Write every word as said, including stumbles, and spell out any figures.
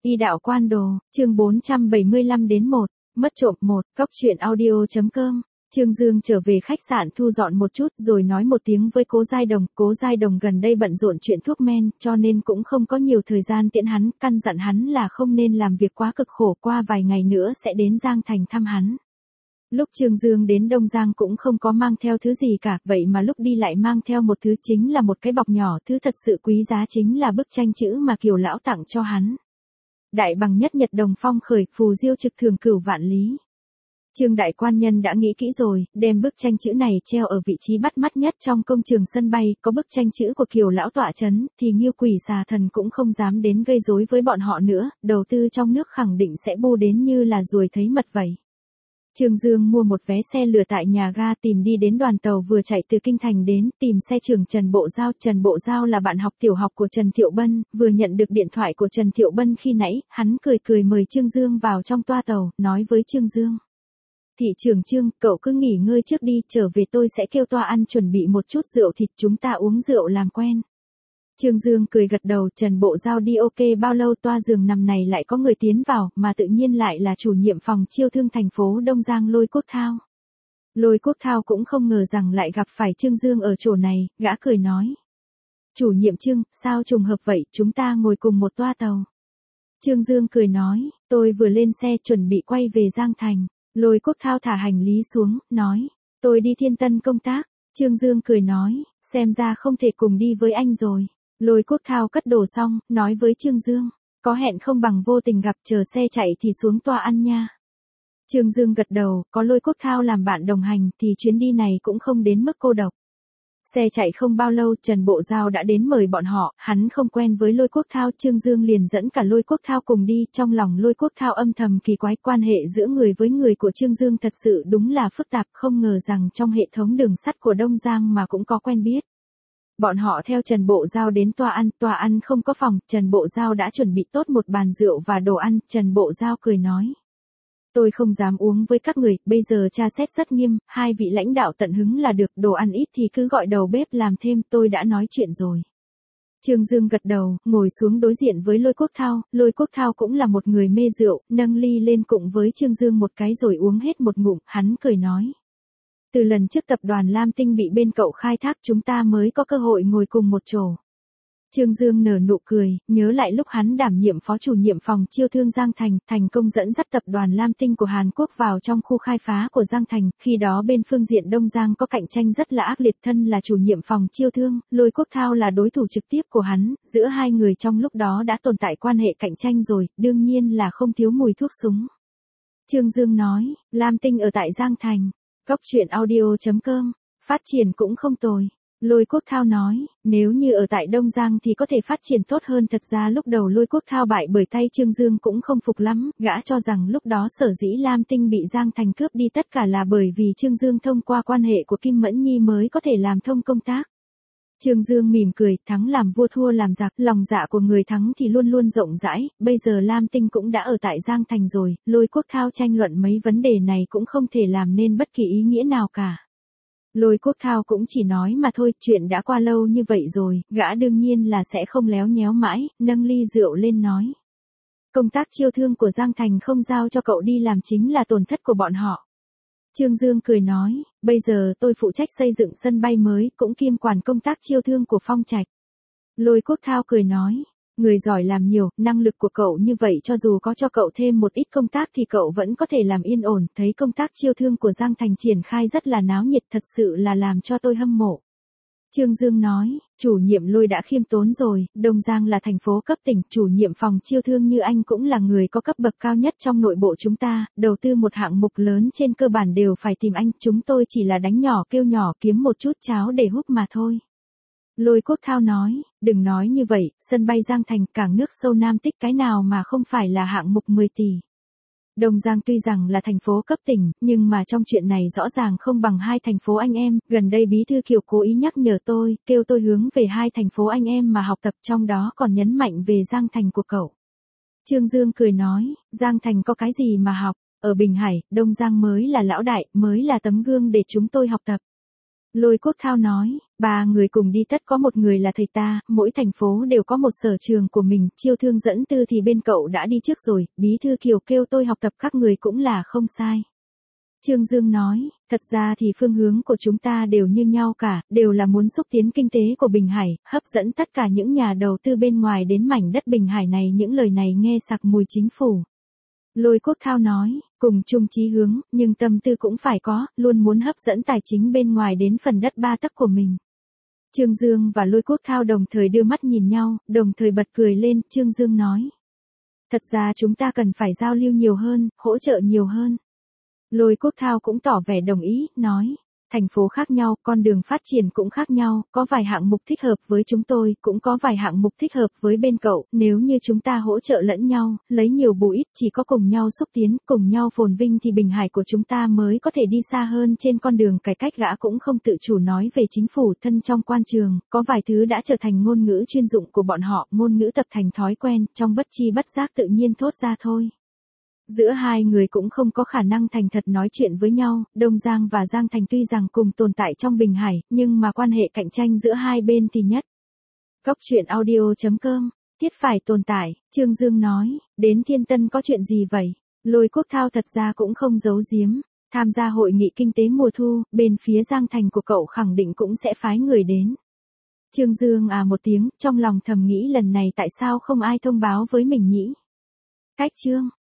Y đạo quan đồ, chương bốn trăm bảy mươi lăm đến một, mất trộm một, góc truyện audio.com. Trương Dương trở về khách sạn thu dọn một chút rồi nói một tiếng với Cố Giai Đồng, Cố Giai Đồng gần đây bận rộn chuyện thuốc men, cho nên cũng không có nhiều thời gian tiễn hắn, căn dặn hắn là không nên làm việc quá cực khổ, qua vài ngày nữa sẽ đến Giang Thành thăm hắn. Lúc Trương Dương đến Đông Giang cũng không có mang theo thứ gì cả, vậy mà lúc đi lại mang theo một thứ, chính là một cái bọc nhỏ, thứ thật sự quý giá chính là bức tranh chữ mà Kiều lão tặng cho hắn. Đại bằng nhất nhật đồng phong khởi, phù diêu trực thường cửu vạn lý. Trương đại quan nhân đã nghĩ kỹ rồi, đem bức tranh chữ này treo ở vị trí bắt mắt nhất trong công trường sân bay, có bức tranh chữ của Kiều lão tọa chấn, thì Nghiêu quỷ xà thần cũng không dám đến gây rối với bọn họ nữa, đầu tư trong nước khẳng định sẽ bu đến như là ruồi thấy mật vậy. Trương Dương mua một vé xe lửa tại nhà ga, tìm đi đến đoàn tàu vừa chạy từ Kinh Thành đến, tìm xe trưởng Trần Bộ Giao. Trần Bộ Giao là bạn học tiểu học của Trần Thiệu Bân, vừa nhận được điện thoại của Trần Thiệu Bân khi nãy, hắn cười cười mời Trương Dương vào trong toa tàu, nói với Trương Dương. Thị trưởng Trương, cậu cứ nghỉ ngơi trước đi, trở về tôi sẽ kêu toa ăn chuẩn bị một chút rượu thịt, chúng ta uống rượu làm quen. Trương Dương cười gật đầu. Trần Bộ Giao đi ok bao lâu toa giường nằm này lại có người tiến vào, mà tự nhiên lại là chủ nhiệm phòng chiêu thương thành phố Đông Giang Lôi Quốc Thao. Lôi Quốc Thao cũng không ngờ rằng lại gặp phải Trương Dương ở chỗ này, gã cười nói. Chủ nhiệm Trương, sao trùng hợp vậy, chúng ta ngồi cùng một toa tàu. Trương Dương cười nói, tôi vừa lên xe chuẩn bị quay về Giang Thành. Lôi Quốc Thao thả hành lý xuống, nói, tôi đi Thiên Tân công tác. Trương Dương cười nói, xem ra không thể cùng đi với anh rồi. Lôi Quốc Thao cất đồ xong, nói với Trương Dương, có hẹn không bằng vô tình gặp, chờ xe chạy thì xuống toa ăn nha. Trương Dương gật đầu, có Lôi Quốc Thao làm bạn đồng hành thì chuyến đi này cũng không đến mức cô độc. Xe chạy không bao lâu, Trần Bộ Giao đã đến mời bọn họ, hắn không quen với Lôi Quốc Thao, Trương Dương liền dẫn cả Lôi Quốc Thao cùng đi, trong lòng Lôi Quốc Thao âm thầm kỳ quái, quan hệ giữa người với người của Trương Dương thật sự đúng là phức tạp, không ngờ rằng trong hệ thống đường sắt của Đông Giang mà cũng có quen biết. Bọn họ theo Trần Bộ Giao đến toa ăn, toa ăn không có phòng, Trần Bộ Giao đã chuẩn bị tốt một bàn rượu và đồ ăn, Trần Bộ Giao cười nói. Tôi không dám uống với các người, bây giờ tra xét rất nghiêm, hai vị lãnh đạo tận hứng là được, đồ ăn ít thì cứ gọi đầu bếp làm thêm, tôi đã nói chuyện rồi. Trương Dương gật đầu, ngồi xuống đối diện với Lôi Quốc Thao, Lôi Quốc Thao cũng là một người mê rượu, nâng ly lên cùng với Trương Dương một cái rồi uống hết một ngụm, hắn cười nói. Từ lần trước tập đoàn Lam Tinh bị bên cậu khai thác chúng ta mới có cơ hội ngồi cùng một chỗ. Trương Dương nở nụ cười, nhớ lại lúc hắn đảm nhiệm phó chủ nhiệm phòng chiêu thương Giang Thành, thành công dẫn dắt tập đoàn Lam Tinh của Hàn Quốc vào trong khu khai phá của Giang Thành, khi đó bên phương diện Đông Giang có cạnh tranh rất là ác liệt, thân là chủ nhiệm phòng chiêu thương, Lôi Quốc Thao là đối thủ trực tiếp của hắn, giữa hai người trong lúc đó đã tồn tại quan hệ cạnh tranh rồi, đương nhiên là không thiếu mùi thuốc súng. Trương Dương nói, Lam Tinh ở tại Giang Thành. Góc truyện audio.com, phát triển cũng không tồi. Lôi Quốc Thao nói, nếu như ở tại Đông Giang thì có thể phát triển tốt hơn. Thật ra lúc đầu Lôi Quốc Thao bại bởi tay Trương Dương cũng không phục lắm, gã cho rằng lúc đó sở dĩ Lam Tinh bị Giang Thành cướp đi tất cả là bởi vì Trương Dương thông qua quan hệ của Kim Mẫn Nhi mới có thể làm thông công tác. Trương Dương mỉm cười, thắng làm vua thua làm giặc, lòng dạ của người thắng thì luôn luôn rộng rãi, bây giờ Lam Tinh cũng đã ở tại Giang Thành rồi, Lôi Quốc Thao tranh luận mấy vấn đề này cũng không thể làm nên bất kỳ ý nghĩa nào cả. Lôi Quốc Thao cũng chỉ nói mà thôi, chuyện đã qua lâu như vậy rồi, gã đương nhiên là sẽ không léo nhéo mãi, nâng ly rượu lên nói. Công tác chiêu thương của Giang Thành không giao cho cậu đi làm chính là tổn thất của bọn họ. Trương Dương cười nói, bây giờ tôi phụ trách xây dựng sân bay mới, cũng kiêm quản công tác chiêu thương của Phong Trạch. Lôi Quốc Thao cười nói, người giỏi làm nhiều, năng lực của cậu như vậy cho dù có cho cậu thêm một ít công tác thì cậu vẫn có thể làm yên ổn, thấy công tác chiêu thương của Giang Thành triển khai rất là náo nhiệt, thật sự là làm cho tôi hâm mộ. Trương Dương nói, chủ nhiệm Lôi đã khiêm tốn rồi, Đông Giang là thành phố cấp tỉnh, chủ nhiệm phòng chiêu thương như anh cũng là người có cấp bậc cao nhất trong nội bộ chúng ta, đầu tư một hạng mục lớn trên cơ bản đều phải tìm anh, chúng tôi chỉ là đánh nhỏ kêu nhỏ kiếm một chút cháo để húp mà thôi. Lôi Quốc Thao nói, đừng nói như vậy, sân bay Giang Thành, cảng nước sâu Nam Tích cái nào mà không phải là hạng mục mười tỷ. Đông Giang tuy rằng là thành phố cấp tỉnh, nhưng mà trong chuyện này rõ ràng không bằng hai thành phố anh em, gần đây Bí thư Kiều cố ý nhắc nhở tôi, kêu tôi hướng về hai thành phố anh em mà học tập, trong đó còn nhấn mạnh về Giang Thành của cậu. Trương Dương cười nói, Giang Thành có cái gì mà học, ở Bình Hải, Đông Giang mới là lão đại, mới là tấm gương để chúng tôi học tập. Lôi Quốc Thao nói, ba người cùng đi tất có một người là thầy ta, mỗi thành phố đều có một sở trường của mình, chiêu thương dẫn tư thì bên cậu đã đi trước rồi, bí thư Kiều kêu tôi học tập các người cũng là không sai. Trương Dương nói, thật ra thì phương hướng của chúng ta đều như nhau cả, đều là muốn xúc tiến kinh tế của Bình Hải, hấp dẫn tất cả những nhà đầu tư bên ngoài đến mảnh đất Bình Hải này. Những lời này nghe sặc mùi chính phủ. Lôi Quốc Thao nói, cùng chung chí hướng, nhưng tâm tư cũng phải có, luôn muốn hấp dẫn tài chính bên ngoài đến phần đất ba tấc của mình. Trương Dương và Lôi Quốc Thao đồng thời đưa mắt nhìn nhau, đồng thời bật cười lên. Trương Dương nói, thật ra chúng ta cần phải giao lưu nhiều hơn, hỗ trợ nhiều hơn. Lôi Quốc Thao cũng tỏ vẻ đồng ý, nói, thành phố khác nhau, con đường phát triển cũng khác nhau, có vài hạng mục thích hợp với chúng tôi, cũng có vài hạng mục thích hợp với bên cậu, nếu như chúng ta hỗ trợ lẫn nhau, lấy nhiều bù ít, chỉ có cùng nhau xúc tiến, cùng nhau phồn vinh thì Bình Hải của chúng ta mới có thể đi xa hơn trên con đường cải cách. Gã cũng không tự chủ nói về chính phủ thân trong quan trường, có vài thứ đã trở thành ngôn ngữ chuyên dụng của bọn họ, ngôn ngữ tập thành thói quen, trong bất chi bất giác tự nhiên thốt ra thôi. Giữa hai người cũng không có khả năng thành thật nói chuyện với nhau, Đông Giang và Giang Thành tuy rằng cùng tồn tại trong Bình Hải, nhưng mà quan hệ cạnh tranh giữa hai bên thì nhất. Cốc truyện audio chấm com, thiết phải tồn tại, Trương Dương nói, đến Thiên Tân có chuyện gì vậy? Lôi Quốc Thao thật ra cũng không giấu giếm, tham gia hội nghị kinh tế mùa thu, bên phía Giang Thành của cậu khẳng định cũng sẽ phái người đến. Trương Dương à một tiếng, trong lòng thầm nghĩ lần này tại sao không ai thông báo với mình nhỉ? Cách chương